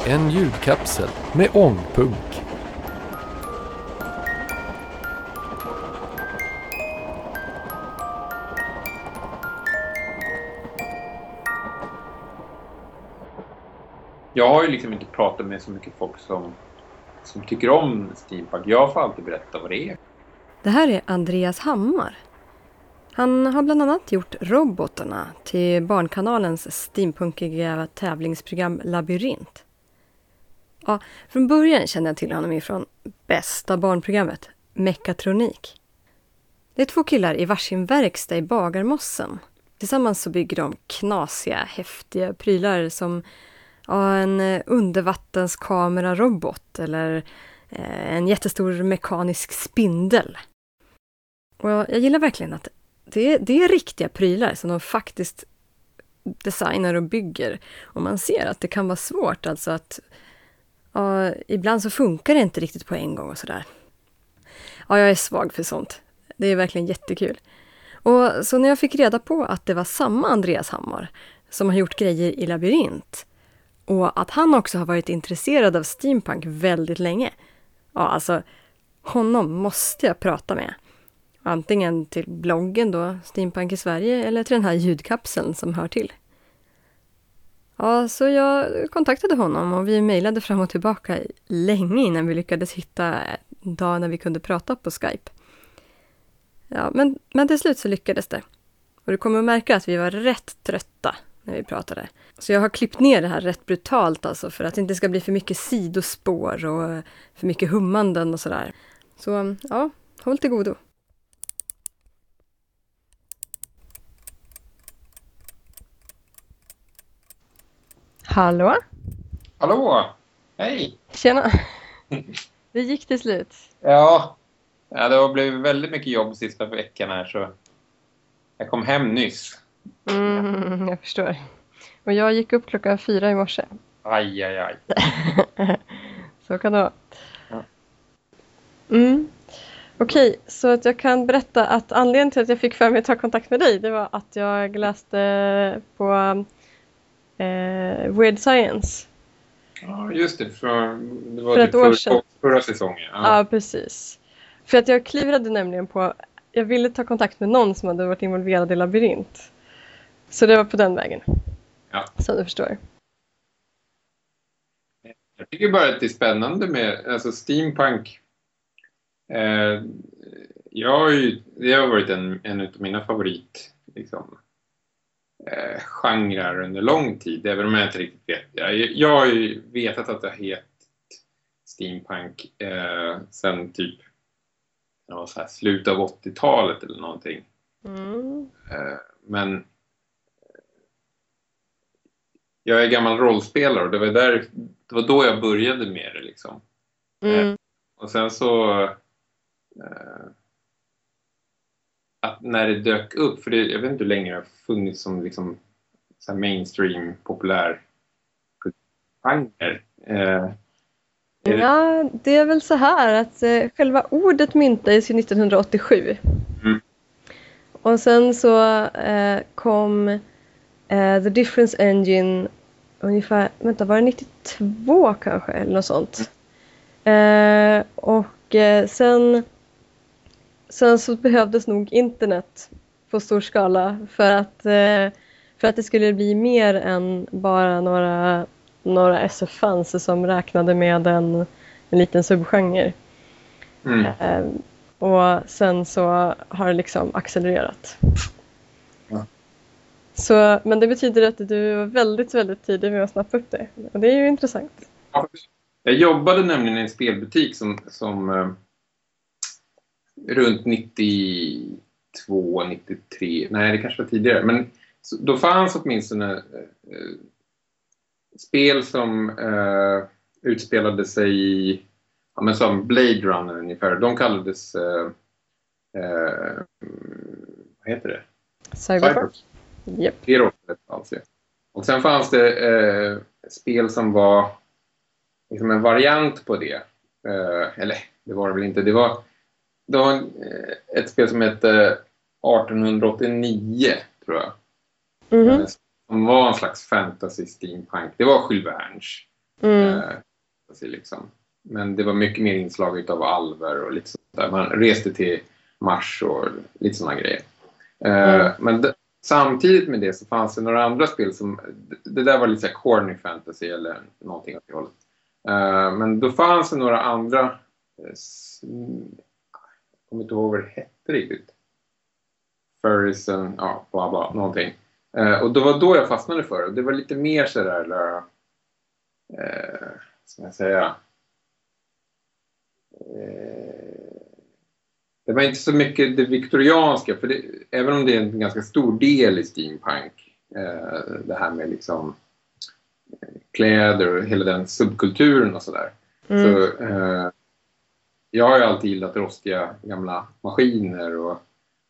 En ljudkapsel med ångpunk. Jag har ju liksom inte pratat med så mycket folk som tycker om steampunk. Jag får alltid berätta vad det är. Det här är Andreas Hammar. Han har bland annat gjort robotarna till Barnkanalens steampunkiga tävlingsprogram Labyrint. Ja, från början kände jag till honom ifrån bästa barnprogrammet, Mekatronik. Det är 2 killar i varsin verkstad i Bagarmossen. Tillsammans så bygger de knasiga, häftiga prylar som en undervattenskamerarobot eller en jättestor mekanisk spindel. Och jag gillar verkligen att det är riktiga prylar som de faktiskt designar och bygger. Och man ser att det kan vara svårt, alltså att ibland så funkar det inte riktigt på en gång och sådär. Ja, jag är svag för sånt. Det är verkligen jättekul. Och så när jag fick reda på att det var samma Andreas Hammar som har gjort grejer i Labyrint och att han också har varit intresserad av steampunk väldigt länge. Ja, alltså honom måste jag prata med. Antingen till bloggen då, Steampunk i Sverige, eller till den här ljudkapseln som hör till. Ja, så jag kontaktade honom och vi mejlade fram och tillbaka länge innan vi lyckades hitta en dag när vi kunde prata på Skype. Ja, men till slut så lyckades det. Och du kommer att märka att vi var rätt trötta när vi pratade. Så jag har klippt ner det här rätt brutalt alltså, för att det inte ska bli för mycket sidospår och för mycket hummanden och sådär. Så ja, håll till godo. Hallå? Hallå! Hej! Tjena! Det gick till slut. Ja, det har blivit väldigt mycket jobb sista veckan här, så jag kom hem nyss. Jag förstår. Och jag gick upp 4:00 i morse. Aj. Så kan det vara. Ja. Okej, så att jag kan berätta att anledningen till att jag fick för mig att ta kontakt med dig, det var att jag läste på Weird Science. Ja, just det. Det var för ett år sedan. Förra säsongen. Ja, precis. För att jag klurade nämligen på, jag ville ta kontakt med någon som hade varit involverad i Labyrint. Så det var på den vägen. Ja. Som du förstår. Jag tycker bara att det är spännande med alltså steampunk. Det har varit en av mina favorit liksom, genrer under lång tid, även om jag inte riktigt vet. Jag har ju vetat att det har hetat steampunk sen typ så här, slutet av 80-talet eller någonting. Men jag är gammal rollspelare och det var då jag började med det liksom. Och sen så att när det dök upp, för jag vet inte hur länge det har funnits som liksom så här mainstream populär genre. Ja, det är väl så här att själva ordet myntades i 1987. Och sen så kom The Difference Engine ungefär, var det 92 kanske eller något sånt. Och sen så behövdes nog internet på stor skala för att det skulle bli mer än bara några SF-fans som räknade med en liten subgenre. Och sen så har det liksom accelererat. Ja. Så, men det betyder att du var väldigt, väldigt tidig med att snappa upp det. Och det är ju intressant. Jag jobbade nämligen i en spelbutik som runt 92, 93, nej det kanske var tidigare, men då fanns åtminstone spel som utspelade sig i, som Blade Runner ungefär. De kallades vad heter det? Cyberpunk. Yep. Det råkade alltså. Och sen fanns det spel som var liksom en variant på det. Eller det var det väl inte. Det var ett spel som hette 1889 tror jag. Som var en slags fantasy steampunk. Det var Jules Verne's. Liksom. Men det var mycket mer inslag av alver och lite sånt där. Man reste till Mars och lite såna grejer. Men samtidigt med det så fanns det några andra spel som... Det där var lite så här corny fantasy eller någonting åt det hållet. Men då fanns det några andra... jag kommer inte ihåg vad det hette riktigt. Furrisen, ja, bla bla, någonting. Och det var då jag fastnade för det. Det var lite mer sådär... ska jag säga... det var inte så mycket det viktorianska, för det, även om det är en ganska stor del i steampunk, det här med liksom kläder och hela den subkulturen och sådär. Så jag har ju alltid gillat rostiga gamla maskiner och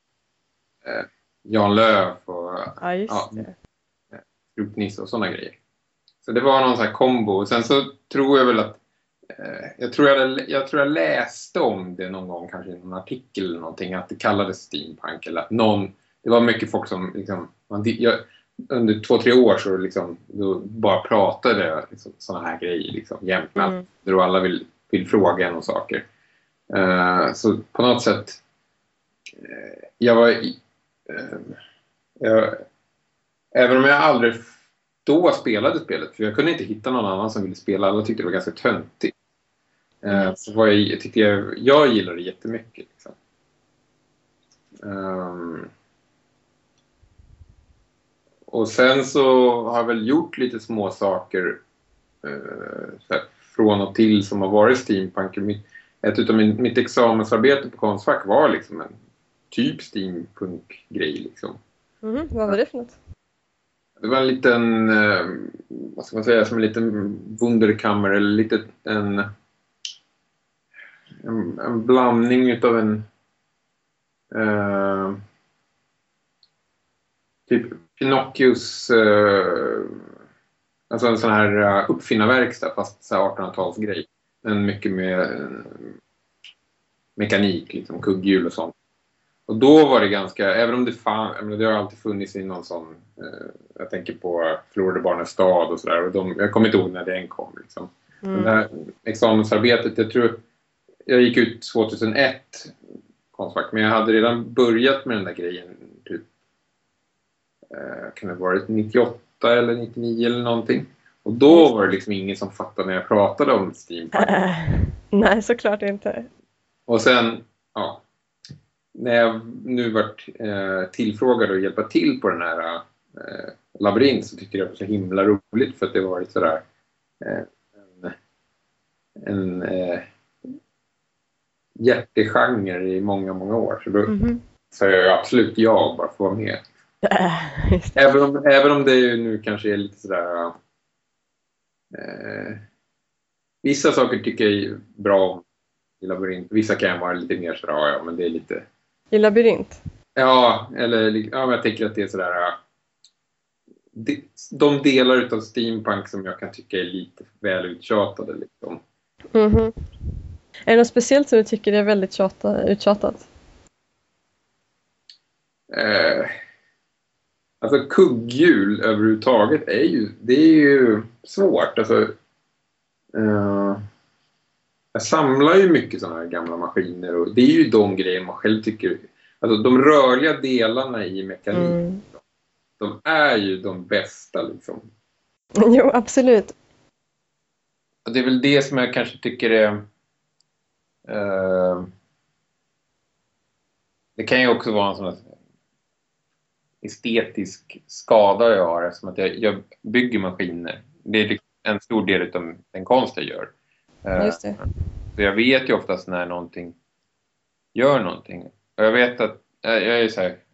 Jan Löf och Skrupnisse och sådana grejer. Så det var någon sån här kombo. Och sen så tror jag väl att jag tror jag läste om det någon gång, kanske i någon artikel eller någonting, att det kallades steampunk, eller att det var mycket folk som liksom, under 2-3 år så liksom, då bara pratade liksom, såna här grejer liksom, jämt med och alla vill fråga en om saker. Så på något sätt även om jag aldrig då spelade spelet, för jag kunde inte hitta någon annan som ville spela, alla tyckte det var ganska töntigt. Så jag gillade det jättemycket liksom. Och sen så har jag väl gjort lite små saker från och till som har varit steampunk. Mitt examensarbete på Konstfack var liksom en typ steampunk-grej liksom. Vad var det för något? Det var en liten, vad ska man säga, som en liten wunderkammer, eller en blandning utav en typ Pinocchios, alltså en sån här uppfinnarverkstad fast så här 1800-talsgrej. En mycket med mekanik, liksom kugghjul och sånt. Och då var det ganska, även om det har alltid funnits i någon sån, jag tänker på Förlorade barnens stad och sådär, jag kommer inte ihåg när den kom liksom. Det här examensarbetet, jag tror jag gick ut 2001 Konstfack, men jag hade redan börjat med den där grejen typ, kan det ha varit 98 eller 99 eller någonting. Och då var det liksom ingen som fattade när jag pratade om steampunk. Nej, såklart inte. Och sen, när jag nu varit tillfrågad att hjälpa till på den här labyrint, så tyckte jag det var så himla roligt, för att det var varit sådär en hjärtegenre i många, många år. Så då sa jag absolut ja, bara få vara med. Även om det ju nu kanske är lite sådär vissa saker tycker jag är bra i labyrint. Vissa kan vara lite mer sådär, men det är lite... I labyrint? Ja, men jag tänker att det är sådär... De delar utav steampunk som jag kan tycka är lite väl uttjatade liksom. Är det något speciellt som du tycker är väldigt uttjatat? Alltså kugghjul överhuvudtaget det är ju svårt. Alltså, jag samlar ju mycket sådana här gamla maskiner, och det är ju de grejer man själv tycker, alltså de rörliga delarna i mekanik, de är ju de bästa liksom. Jo, absolut. Och det är väl det som jag kanske tycker är det kan ju också vara en sån här estetisk skada jag har, eftersom att jag bygger maskiner. Det är en stor del av den konst jag gör. Just det. Så jag vet ju oftast när någonting gör någonting. Och jag vet att jag är så här,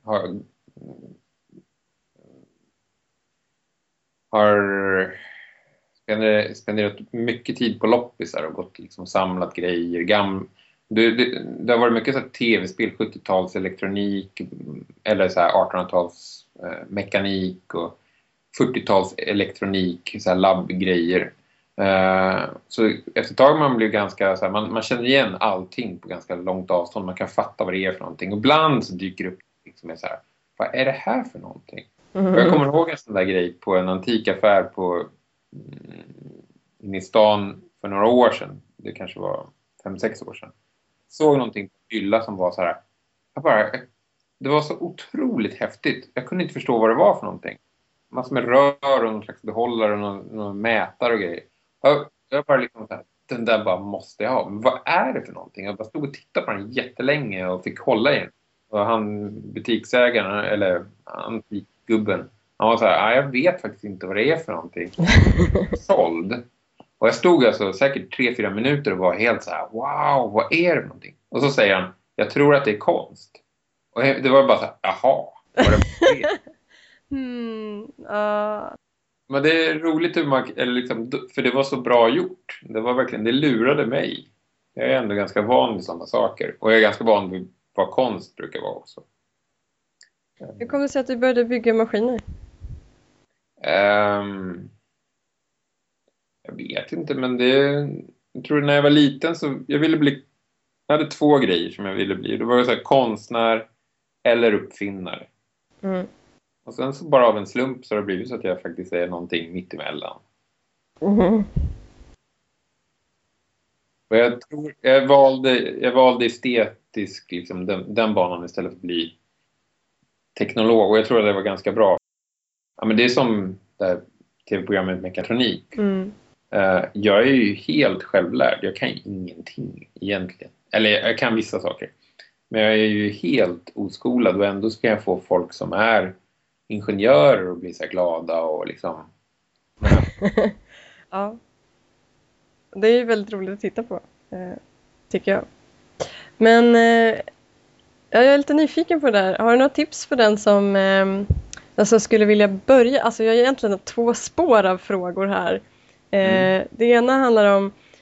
har spenderat mycket tid på loppisar och gått liksom samlat grejer. Det har varit mycket så här tv-spel, 70-tals elektronik eller så här 1800-tals mekanik och 40-tals elektronik, så här labbgrejer. Så efter ett tag man blir ganska så här, man känner igen allting på ganska långt avstånd. Man kan fatta vad det är för någonting. Och ibland så dyker det upp liksom så här, vad är det här för någonting? Och jag kommer ihåg en sån där grej på en antikaffär i inne i stan för några år sedan. Det kanske var 5-6 år sedan. Såg någonting på hylla som var så här. Det var så otroligt häftigt. Jag kunde inte förstå vad det var för någonting. Massor med rör och någon slags behållare och någon mätare och grejer. Jag bara liksom så här, den där bara måste jag ha. Men vad är det för någonting? Jag bara stod och tittade på den jättelänge och fick hålla i den. Och han, butiksägaren, eller antikgubben, han var så här, jag vet faktiskt inte vad det är för någonting. Såld. Och jag stod alltså säkert 3-4 minuter och var helt så här, wow, vad är det för någonting? Och så säger han, jag tror att det är konst. Och det var bara så här, jaha, vad är det? Men det är roligt hur man, eller liksom, för det var så bra gjort. Det var verkligen, det lurade mig. Jag är ändå ganska van vid sådana saker. Och jag är ganska van vid vad konst brukar vara också. Hur kommer det sig att du började bygga maskiner? Jag vet inte, men jag tror när jag var liten så jag hade 2 grejer som jag ville bli. Det var så här, konstnär eller uppfinnare. Och sen så bara av en slump så har det blivit så att jag faktiskt är någonting mitt emellan. Och jag tror jag valde estetisk liksom, den banan istället för att bli teknolog. Och jag tror att det var ganska bra. Ja, men det är som det här tv-programmet Mekatronik. Jag är ju helt självlärd. Jag kan ingenting egentligen. Eller jag kan vissa saker. Men jag är ju helt oskolad och ändå ska jag få folk som är ingenjörer och bli så här glada och liksom. Ja. Det är ju väldigt roligt att titta på, tycker jag. Men jag är lite nyfiken på det här. Har du några tips för den som alltså skulle vilja börja? Alltså jag har egentligen 2 spår av frågor här. Det ena handlar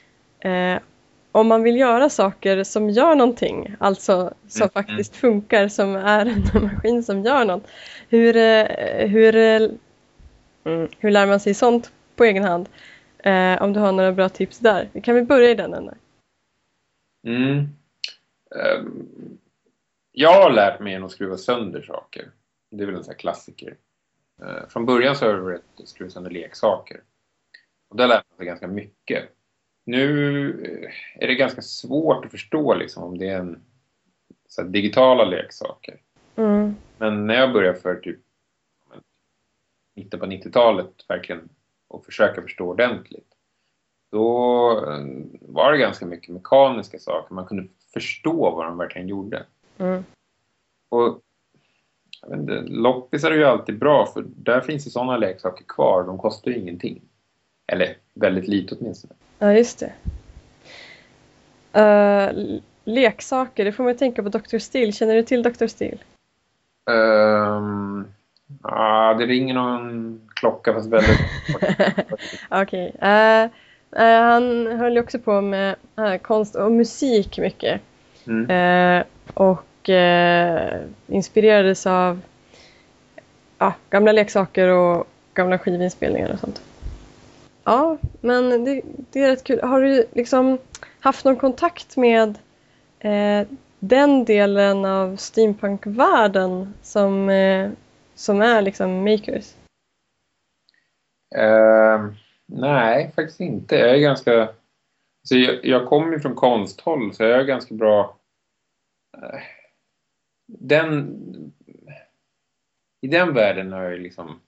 om man vill göra saker som gör någonting, alltså som faktiskt funkar, som är en maskin som gör något. Hur lär man sig sånt på egen hand? Om du har några bra tips där. Kan vi börja i den änden? Jag har lärt mig att skruva sönder saker. Det är väl en sån här klassiker. Från början så har jag varit att skruva sönder leksaker. Och där lär man sig ganska mycket. Nu är det ganska svårt att förstå liksom, om det är en så här, digitala leksaker. Men när jag började för typ mitten på 90-talet verkligen och försöka förstå ordentligt, då var det ganska mycket mekaniska saker. Man kunde förstå vad de verkligen gjorde. Och jag vet inte, loppisar är ju alltid bra, för där finns ju sådana leksaker kvar. De kostar ju ingenting. Eller väldigt lite åtminstone. Ja, just det. Leksaker, det får man tänka på Dr. Steel. Känner du till Dr. Steel? Det ringer någon klocka fast väldigt. Okej. Han höll ju också på med konst och musik mycket. Och inspirerades av gamla leksaker och gamla skivinspelningar och sånt. Ja, men det är rätt kul. Har du liksom haft någon kontakt med den delen av steampunk-världen som är liksom makers? Nej, faktiskt inte. Jag är ganska... Så jag kommer ju från konsthåll, så jag är ganska bra... I den världen har jag liksom...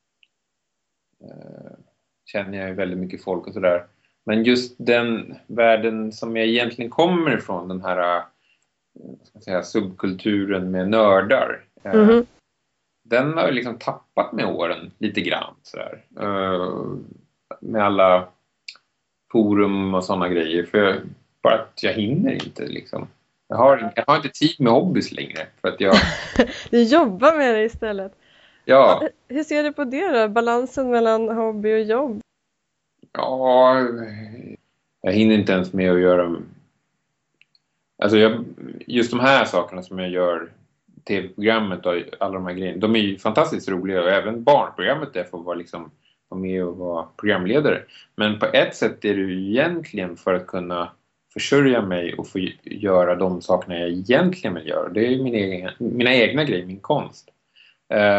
känner jag ju väldigt mycket folk och sådär. Men just den världen som jag egentligen kommer ifrån, den här subkulturen med nördar, den har ju liksom tappat med åren lite grann sådär. Med alla forum och sådana grejer, för bara att jag hinner inte liksom. Jag har inte tid med hobbys längre, för att jag... Du jobbar med det istället. Ja. Hur ser du på det då? Balansen mellan hobby och jobb? Ja, jag hinner inte ens med att göra... Alltså just de här sakerna som jag gör, tv-programmet och alla de här grejerna, de är ju fantastiskt roliga. Och även barnprogrammet där får vara med och vara programledare. Men på ett sätt är det ju egentligen för att kunna försörja mig och få göra de sakerna jag egentligen vill göra. Det är ju mina egna grejer, min konst.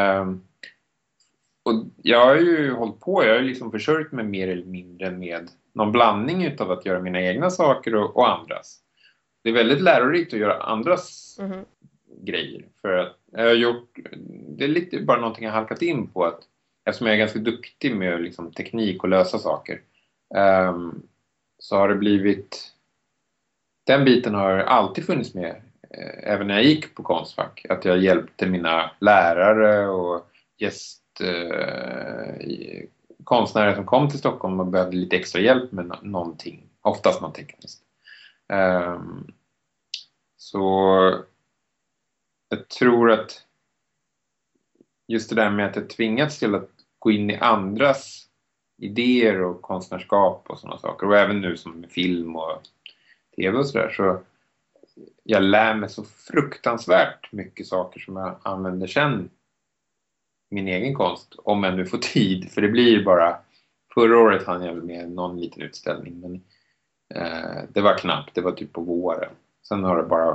Och jag har ju hållit på, jag har ju liksom försörjt mig mer eller mindre med någon blandning utav att göra mina egna saker och andras. Det är väldigt lärorikt att göra andras grejer. För att jag har gjort, det är lite bara någonting jag halkat in på, att eftersom jag är ganska duktig med liksom teknik och lösa saker, så har det blivit, den biten har alltid funnits med, även när jag gick på Konstfack, att jag hjälpte mina lärare och konstnärer som kom till Stockholm och behövde lite extra hjälp med någonting, oftast något tekniskt. Så jag tror att just det där med att jag tvingats till att gå in i andras idéer och konstnärskap och sådana saker, och även nu som med film och tv och sådär, så jag lär mig så fruktansvärt mycket saker som jag använder sen min egen konst, om jag nu får tid, för det blir bara, förra året hann jag med någon liten utställning, men det var knappt, det var typ på våren. Sen har det bara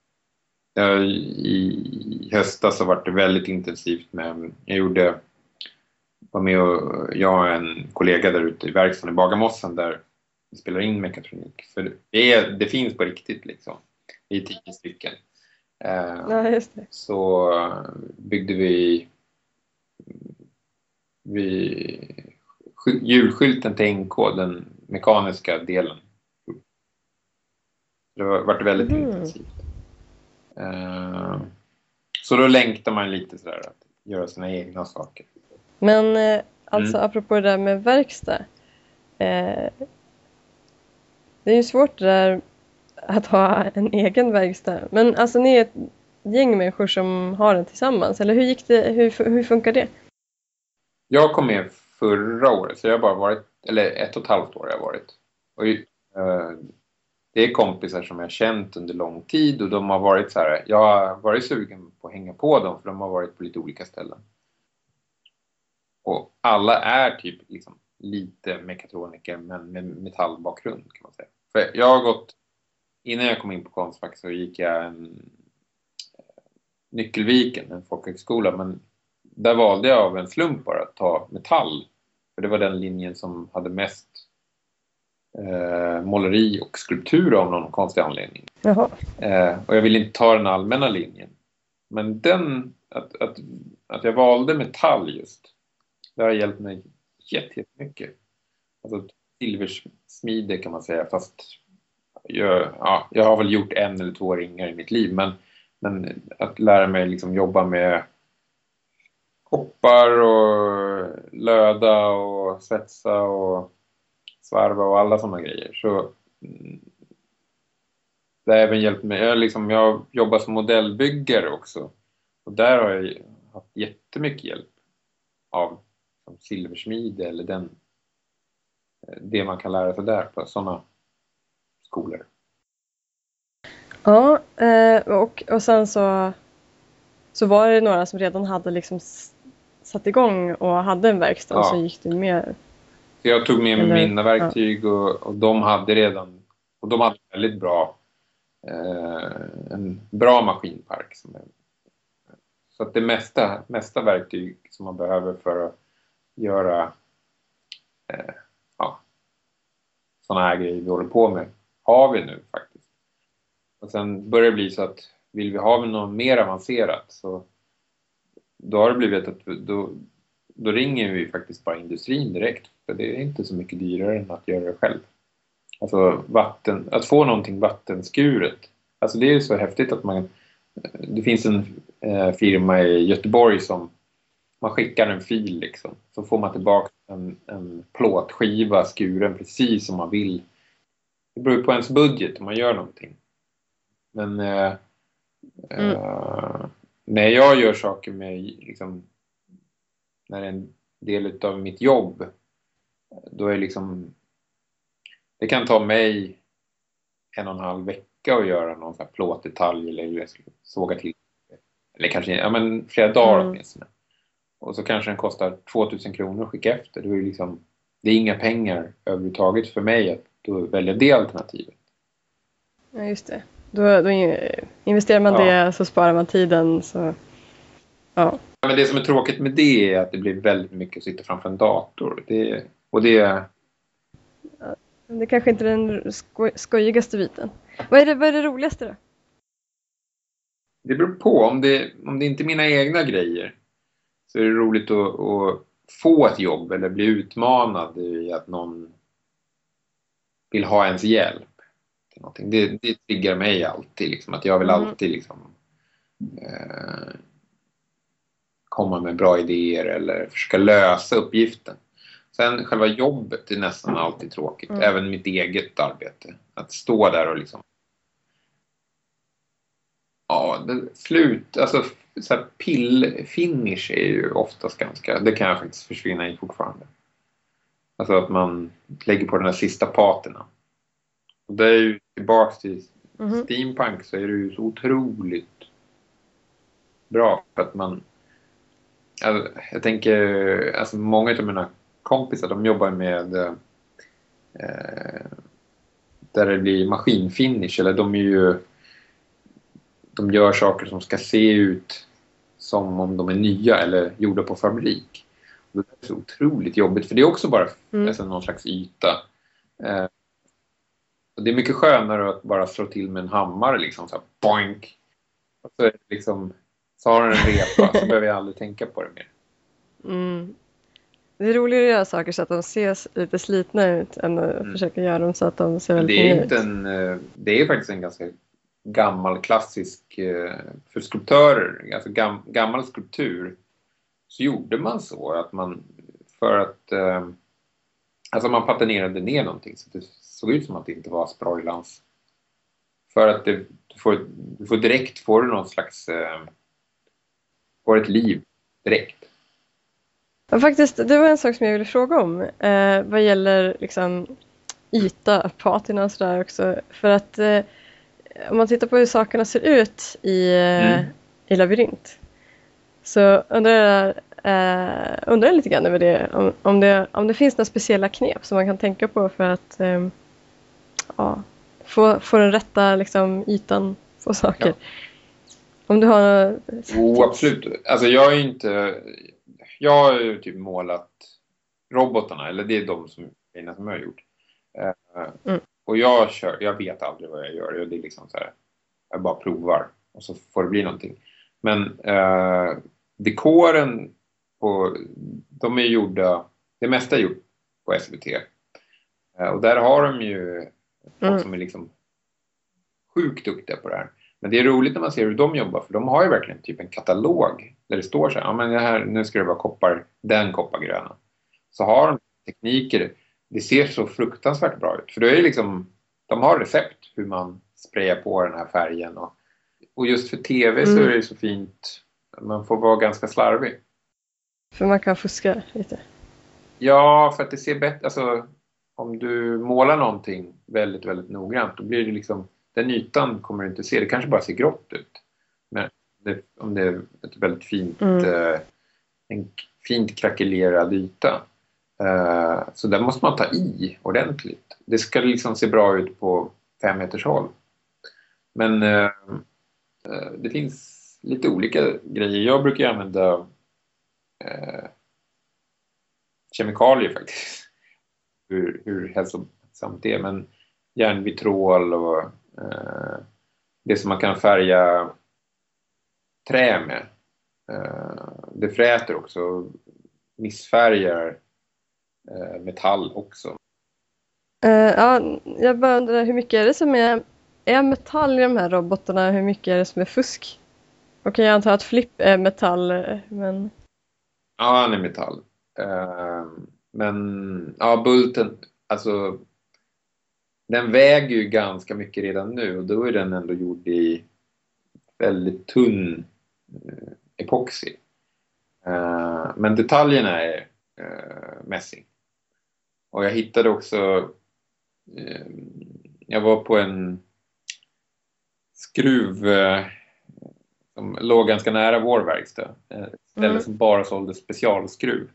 i höstas så var det väldigt intensivt med, var med och jag och en kollega där ute i verkstaden i Bagarmossen där vi spelar in mekatronik, för det finns på riktigt liksom, i 10 stycken. Ja, just det. Så byggde vi hjulskylten till NK, den mekaniska delen. Det har varit väldigt intensivt. Så då längtar man lite sådär att göra sina egna saker. Men alltså apropå det där med verkstad. Det är ju svårt det där att ha en egen verkstad. Men alltså ni är ett gäng människor som har den tillsammans. Eller hur gick det? Hur funkar det? Jag kom med förra året, så jag har bara varit, eller 1,5 år har jag varit. Och det är kompisar som jag har känt under lång tid, och de har varit så här, jag har varit sugen på att hänga på dem, för de har varit på lite olika ställen. Och alla är typ liksom lite mekatroniker, men med metallbakgrund kan man säga. För jag har gått, innan jag kom in på Konstfack så gick jag en Nyckelviken, en folkhögskola, men där valde jag av en slump bara att ta metall. För det var den linjen som hade mest måleri och skulptur av någon konstig anledning. Jaha. Och jag ville inte ta den allmänna linjen. Men att jag valde metall just, det har hjälpt mig jättemycket. Alltså silversmide kan man säga, fast jag har väl gjort 1 eller 2 ringar i mitt liv, men att lära mig liksom jobba med koppar och löda och svetsa och svarva och alla sådana grejer, så det har även hjälpt mig. Jag jobbar som modellbyggare också, och där har jag haft jättemycket hjälp av silversmide eller det man kan lära sig där på sådana skolor. Ja, och sen så var det några som redan hade liksom satt igång och hade en verkstad, och så gick du med. Så jag tog med mig mina verktyg, och de hade redan, och de hade väldigt bra en bra maskinpark så att det mesta verktyg som man behöver för att göra sådana här grejer vi håller på med har vi nu faktiskt. Och sen börjar det bli så att vill vi ha något mer avancerat, så då har det blivit att då ringer vi faktiskt bara industrin direkt, för det är inte så mycket dyrare än att göra det själv. Alltså att få någonting vattenskuret, alltså det är ju så häftigt att det finns en firma i Göteborg som man skickar en fil liksom, så får man tillbaka en plåtskiva skuren precis som man vill. Det beror på ens budget om man gör någonting. Men när jag gör saker med liksom, när det är en del av mitt jobb, då är liksom, det kan ta mig 1,5 vecka att göra någon sån här plåtdetalj eller såga till, eller kanske flera dagar åtminstone. Och så kanske den kostar 2000 kronor att skicka efter. Det är liksom, det är inga pengar överhuvudtaget för mig att då välja det alternativet. Ja, just det. Då investerar man det, så sparar man tiden. Så, ja. Men det som är tråkigt med det är att det blir väldigt mycket att sitta framför en dator. Det kanske inte är den skojigaste biten. Vad är det roligaste då? Det beror på. Om det inte är mina egna grejer så är det roligt att få ett jobb eller bli utmanad i att någon vill ha ens hjälp. Det triggar mig alltid. Liksom, att jag vill alltid liksom, komma med bra idéer eller försöka lösa uppgiften. Sen själva jobbet är nästan alltid tråkigt. Även mitt eget arbete. Att stå där och liksom... Ja, alltså så här pill-finish är ju oftast ganska... Det kan jag faktiskt försvinna i fortfarande. Alltså att man lägger på den här sista paterna. Och det är ju tillbaka till steampunk, så är det ju så otroligt bra. För att man... Alltså, jag tänker... Alltså många av mina kompisar, de jobbar med... där det blir maskinfinish. Eller de gör saker som ska se ut som om de är nya eller gjorda på fabrik. Och det är så otroligt jobbigt, för det är också bara alltså, någon slags yta. Och det är mycket skönare att bara slå till med en hammare liksom så här, boink. Och så, är det liksom, så har den en repa, så behöver jag aldrig tänka på det mer. Det är roligare att göra saker så att de ser lite slitna ut än att försöka göra dem så att de ser väldigt nya ut. Det är faktiskt en ganska gammal klassisk för skulptörer, alltså gammal skulptur, så gjorde man så att man, för att alltså man patenterade ner någonting så det såg ut som att det inte var sproilans, för att du får direkt, får du någon slags får ett liv direkt. Ja, faktiskt, det var en sak som jag ville fråga om vad gäller liksom yta, patina och sådär också, för att om man tittar på hur sakerna ser ut i labyrint, så undrar jag lite grann över det, om det finns några speciella knep som man kan tänka på för att få den rätta liksom, ytan på saker. Ja. Om du har absolut. Alltså jag har ju typ målat robotarna, eller det är de som jag har gjort. Och jag vet aldrig vad jag gör. Det är liksom så här, jag bara provar och så får det bli någonting. Men dekoren de är gjorda, det mesta är gjort på SVT. Och där har de ju folk som är liksom sjukt duktiga på det här. Men det är roligt när man ser hur de jobbar, för de har ju verkligen typ en katalog där det står så här, ja men det här, nu ska det vara den koppargröna. Så har de tekniker, det ser så fruktansvärt bra ut. För då är det liksom, de har recept hur man sprayar på den här färgen. Och just för tv så är det så fint, man får vara ganska slarvig. För man kan fuska lite. Ja, för att det ser bättre, alltså om du målar någonting väldigt, väldigt noggrant, då blir det liksom, den ytan kommer du inte se, det kanske bara ser grått ut. Men om det är ett väldigt fint, en fint krackelerad yta, så där måste man ta i ordentligt. Det ska liksom se bra ut på 5 meters håll. Men det finns lite olika grejer. Jag brukar använda kemikalier faktiskt. Hur hälsosamt det är. Men järnvitrol och det som man kan färga trä med. Det fräter också. Missfärgar metall också. Ja, jag bara undrar, hur mycket är det som är metall i de här robotarna? Hur mycket är det som är fusk? Okej, jag antar att Flip är metall, men... Ja, han är metall. Men ja, bulten, alltså den väger ju ganska mycket redan nu, och då är den ändå gjord i väldigt tunn epoxy. Men detaljerna är mässing. Och jag hittade också, jag var på en skruv som låg ganska nära vår verkstad. Ett ställe som bara sålde specialskruv.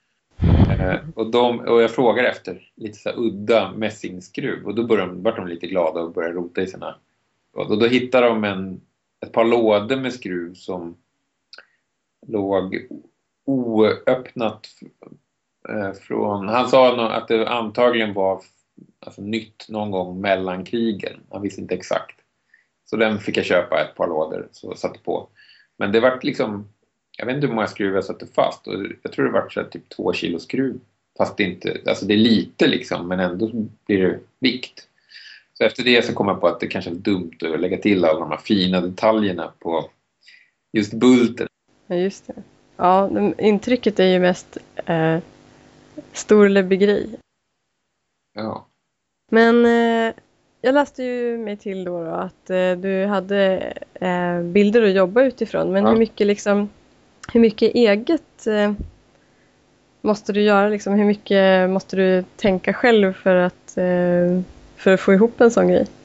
Och jag frågade efter lite så här udda mässingskruv. Och då var de lite glada och började rota i sina. Och då hittade de ett par lådor med skruv som låg oöppnat från... Han sa att det antagligen var alltså nytt någon gång mellan krigen. Han visste inte exakt. Så den fick jag köpa ett par lådor så satte på. Men det var liksom, jag vet inte hur många skruvar jag satte fast. Och jag tror det var så här, typ 2 kilo skruv. Fast det inte, alltså det är lite liksom, men ändå blir det vikt. Så efter det så kom jag på att det kanske är dumt att lägga till alla de här fina detaljerna på just bulten. Ja, just det. Ja, intrycket är ju mest stor läbbig grej. Ja. Men jag läste ju mig till då att du hade bilder att jobba utifrån. Men Ja. hur mycket eget måste du göra? Liksom, hur mycket måste du tänka själv för att få ihop en sån grej?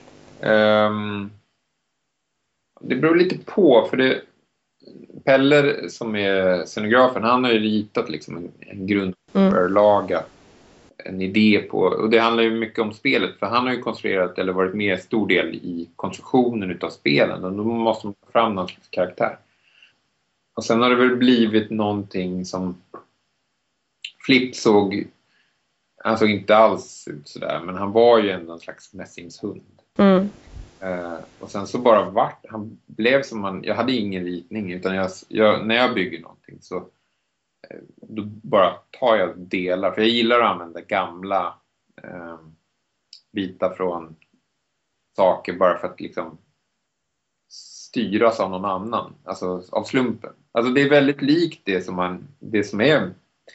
Det beror lite på, för Peller som är scenografen, han har ju ritat liksom en grundförlaga, en idé på, och det handlar ju mycket om spelet, för han har ju konstruerat eller varit med stor del i konstruktionen utav spelen, och då måste man ta fram någon slags karaktär. Och sen har det väl blivit någonting som Flipp såg, han såg inte alls ut sådär, men han var ju ändå en slags mässingshund. Och sen så bara han blev som jag hade ingen ritning, utan när jag bygger någonting så då bara tar jag delar, för jag gillar att använda gamla bitar från saker bara för att liksom styras av någon annan, alltså av slumpen. Alltså det är väldigt likt det som är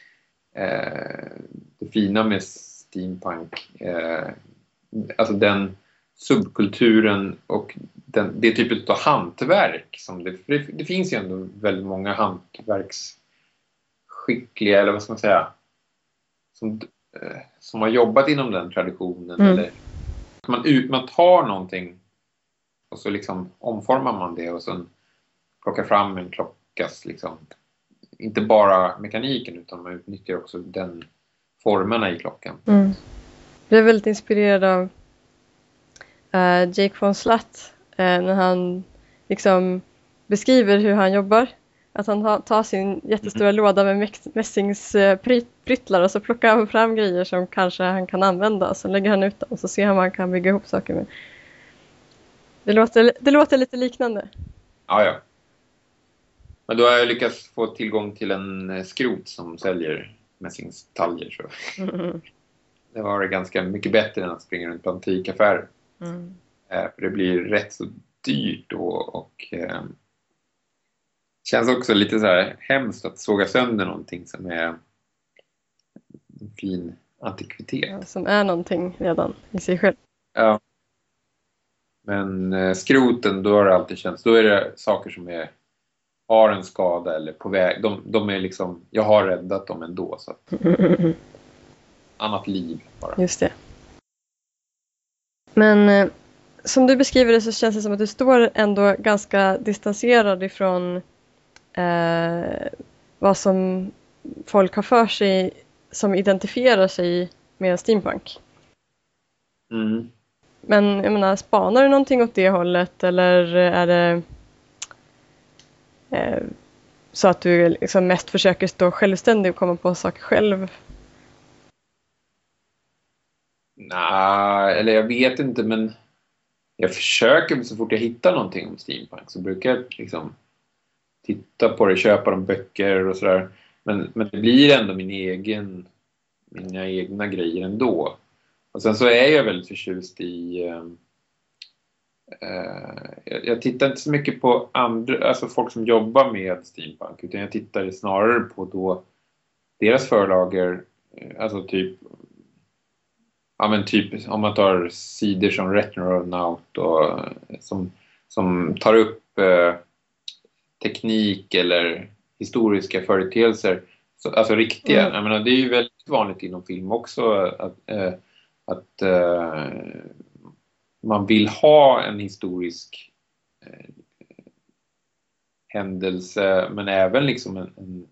det fina med steampunk, alltså den subkulturen och det typet av hantverk som det finns ju ändå väldigt många hantverksskickliga, eller vad ska man säga, som har jobbat inom den traditionen, eller man tar någonting och så liksom omformar man det och sen plockar fram en klockas liksom, inte bara mekaniken utan man utnyttjar också den formerna i klockan. Jag är väldigt inspirerad av Jake von Slatt när han liksom beskriver hur han jobbar. Att han tar sin jättestora låda med mässingspryttlar och så plockar han fram grejer som kanske han kan använda, och så lägger han ut dem och så ser han vad han kan bygga ihop saker med. Det låter lite liknande. Ja. Men då har jag lyckats få tillgång till en skrot som säljer mässingstaljer. Så. Det var ganska mycket bättre än att springa runt på antikaffärer. För det blir rätt så dyrt då, och känns också lite så här hemskt att såga sönder någonting som är en fin antikvitet. Ja, som är någonting redan i sig själv. Ja. Men skroten, då har det alltid känts, då är det saker som har en skada eller på väg. De är liksom, jag har räddat dem ändå, så att annat liv bara. Just det. Men som du beskriver det så känns det som att du står ändå ganska distanserad ifrån vad som folk har för sig som identifierar sig med steampunk. Men jag menar, spanar du någonting åt det hållet, eller är det så att du liksom mest försöker stå självständig och komma på saker själv? Nej, eller jag vet inte, men jag försöker, så fort jag hittar någonting om steampunk så brukar jag liksom titta på det, köpa de böcker och sådär. Men det blir ändå mina egna grejer ändå. Och sen så är jag väldigt förtjust i jag tittar inte så mycket på andra, alltså folk som jobbar med steampunk, utan jag tittar snarare på då deras förlager, alltså typ om man tar sidor som Retinonaut och som tar upp teknik eller historiska företeelser, alltså riktiga. Jag menar, det är ju väldigt vanligt inom film också att man vill ha en historisk händelse, men även liksom en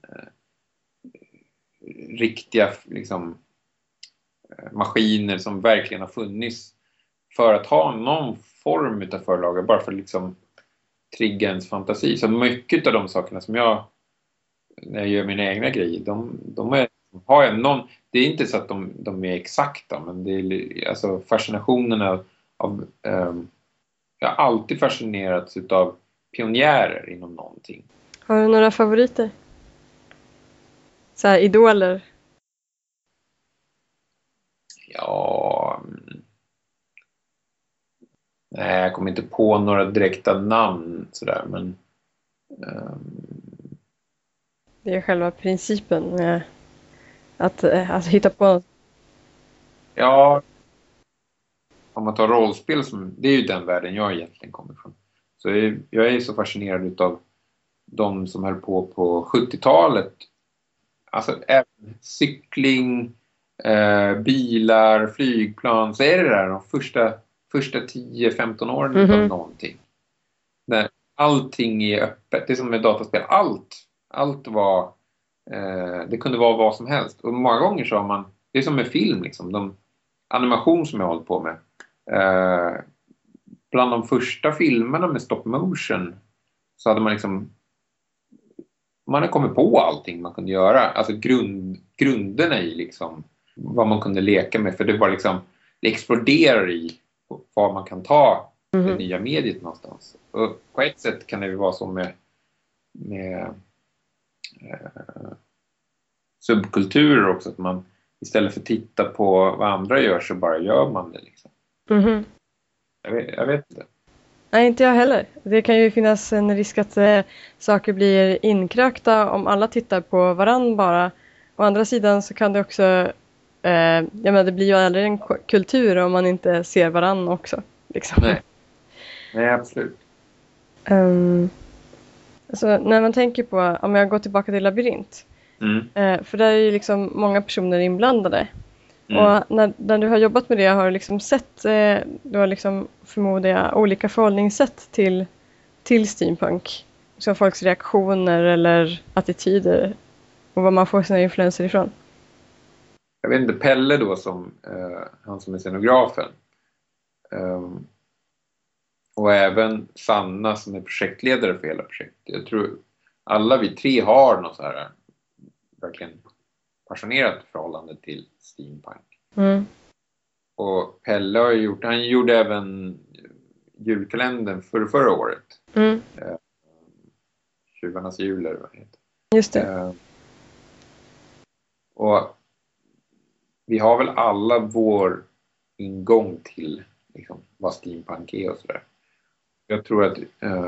riktiga liksom maskiner som verkligen har funnits, för att ha någon form av förlager, bara för att liksom trigga ens fantasi. Så mycket av de sakerna som när jag gör mina egna grejer, har jag det är inte så att de är exakta, men det är alltså fascinationen av jag har alltid fascinerats av pionjärer inom någonting. Har du några favoriter? Så här, idoler? Ja... Nej, jag kommer inte på några direkta namn sådär, men... Det är själva principen med att hitta på något. Ja, om man tar rollspel, det är ju den världen jag egentligen kommer ifrån. Så jag är så fascinerad av de som höll på 70-talet. Alltså även cykling, bilar, flygplan. Så är det där de första 10-15 åren av någonting. När allting är öppet. Det är som med dataspel. Allt var... det kunde vara vad som helst. Och många gånger så har man... Det är som med film liksom. Animation som jag hållit på med. Bland de första filmerna med stop motion så hade man liksom... Man har kommit på allting man kunde göra. Alltså grunderna i liksom vad man kunde leka med. För det var liksom... Det exploderar i vad man kan ta det nya mediet någonstans. Och på ett sätt kan det ju vara så med subkulturer också. Att man istället för att titta på vad andra gör så bara gör man det liksom. Jag vet inte. Nej, inte jag heller. Det kan ju finnas en risk att saker blir inkrökta om alla tittar på varann bara. Å andra sidan så kan det också... det blir ju aldrig en kultur om man inte ser varann också. Liksom. Nej, absolut. Alltså, när man tänker på, om jag går tillbaka till labyrint. För där är ju liksom många personer inblandade. Och när du har jobbat med det har du liksom sett, du har liksom förmodar jag olika förhållningssätt till steampunk. Så folks reaktioner eller attityder och vad man får sina influenser ifrån. Jag vet inte, Pelle då som han som är scenografen. Och även Sanna som är projektledare för hela projektet. Jag tror alla vi tre har något så här verkligen passionerat förhållande till steampunk. Och Pelle har han gjorde även julkalendern förra året. Tjuvarnas jul eller vad det heter. Just det. Och vi har väl alla vår ingång till liksom, vad steampunk är och sådär. Jag tror att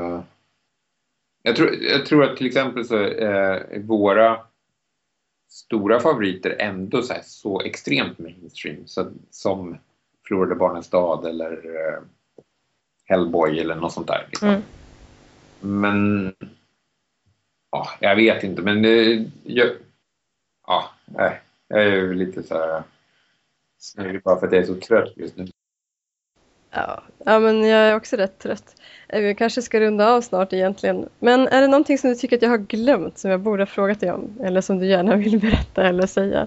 jag tror att till exempel så är våra stora favoriter ändå så extremt mainstream som Florida Barnens stad eller Hellboy eller något sånt där liksom. Men jag vet inte, men jag är lite så här snurrig bara för att jag är så trött just nu. Ja, men jag är också rätt trött. Vi kanske ska runda av snart egentligen. Men är det någonting som du tycker att jag har glömt som jag borde ha frågat dig om? Eller som du gärna vill berätta eller säga?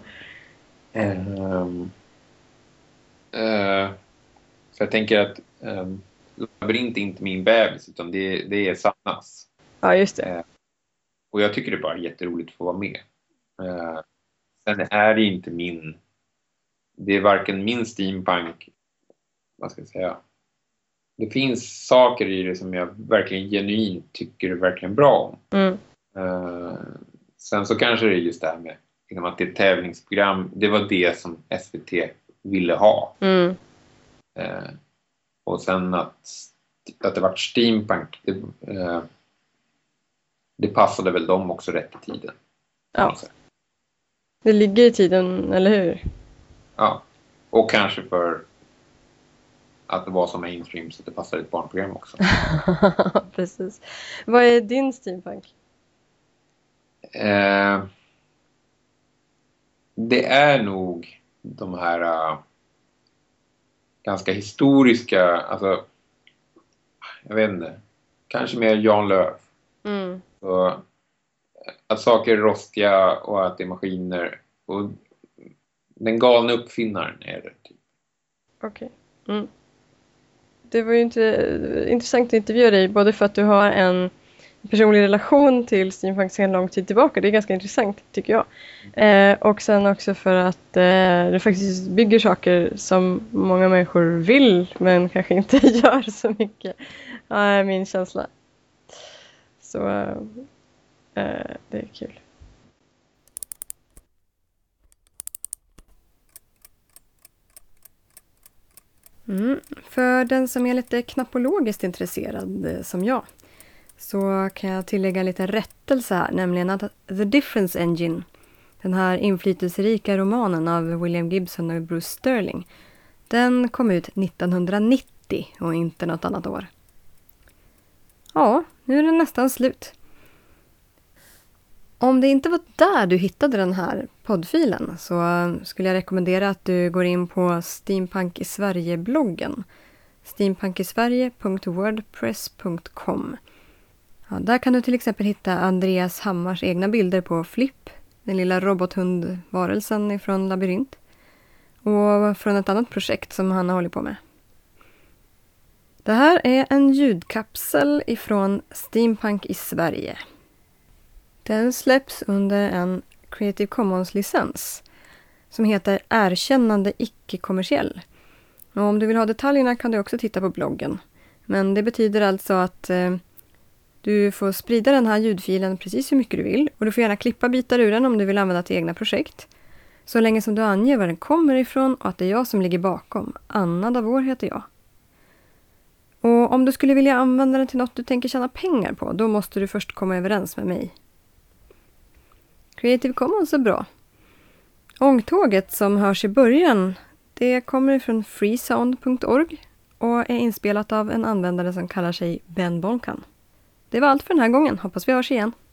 Så jag tänker att labyrint är inte min bebis utan det är Sannas. Ja, just det. Och jag tycker det är bara jätteroligt att få vara med. Sen är det inte det är varken min steampunk, vad ska jag säga. Det finns saker i det som jag verkligen genuint tycker verkligen bra om. Sen så kanske det är just det här med liksom att det är ett tävlingsprogram. Det var det som SVT ville ha. Och sen att det var steampunk. Det passade väl dem också rätt i tiden. Ja. Det ligger i tiden, eller hur? Ja. Och kanske för att det var som mainstream så att det passade ett barnprogram också. Precis. Vad är din steampunk? Det är nog de här ganska historiska, alltså jag vet inte, kanske mer Jan Lööf. Så, att saker är rostiga och att det är maskiner och den galna uppfinnaren är det typ. Okej. Det var ju inte intressant att intervjua dig både för att du har en personlig relation till steampunk sedan lång tid tillbaka. Det är ganska intressant tycker jag. Och sen också för att det faktiskt bygger saker som många människor vill men kanske inte gör så mycket. Ja, min känsla. Så det är kul. För den som är lite knappologiskt intresserad som jag så kan jag tillägga lite rättelse här, nämligen att The Difference Engine, den här inflytelserika romanen av William Gibson och Bruce Sterling, den kom ut 1990 och inte något annat år. Ja, nu är den nästan slut. Om det inte var där du hittade den här poddfilen så skulle jag rekommendera att du går in på Steampunk i Sverige-bloggen. steampunkisverige.wordpress.com. Ja, där kan du till exempel hitta Andreas Hammars egna bilder på Flipp, den lilla robothundvarelsen ifrån Labyrint. Och från ett annat projekt som han har hållit på med. Det här är en ljudkapsel ifrån Steampunk i Sverige. Den släpps under en Creative Commons-licens som heter Erkännande icke-kommersiell. Och om du vill ha detaljerna kan du också titta på bloggen. Men det betyder alltså att du får sprida den här ljudfilen precis hur mycket du vill. Och du får gärna klippa bitar ur den om du vill använda till egna projekt. Så länge som du anger var den kommer ifrån och att det är jag som ligger bakom. Anna Davor heter jag. Och om du skulle vilja använda den till något du tänker tjäna pengar på, då måste du först komma överens med mig. Creative Commons är bra. Ångtåget som hörs i början, det kommer från freesound.org och är inspelat av en användare som kallar sig Ben Bonkan. Det var allt för den här gången. Hoppas vi hörs igen.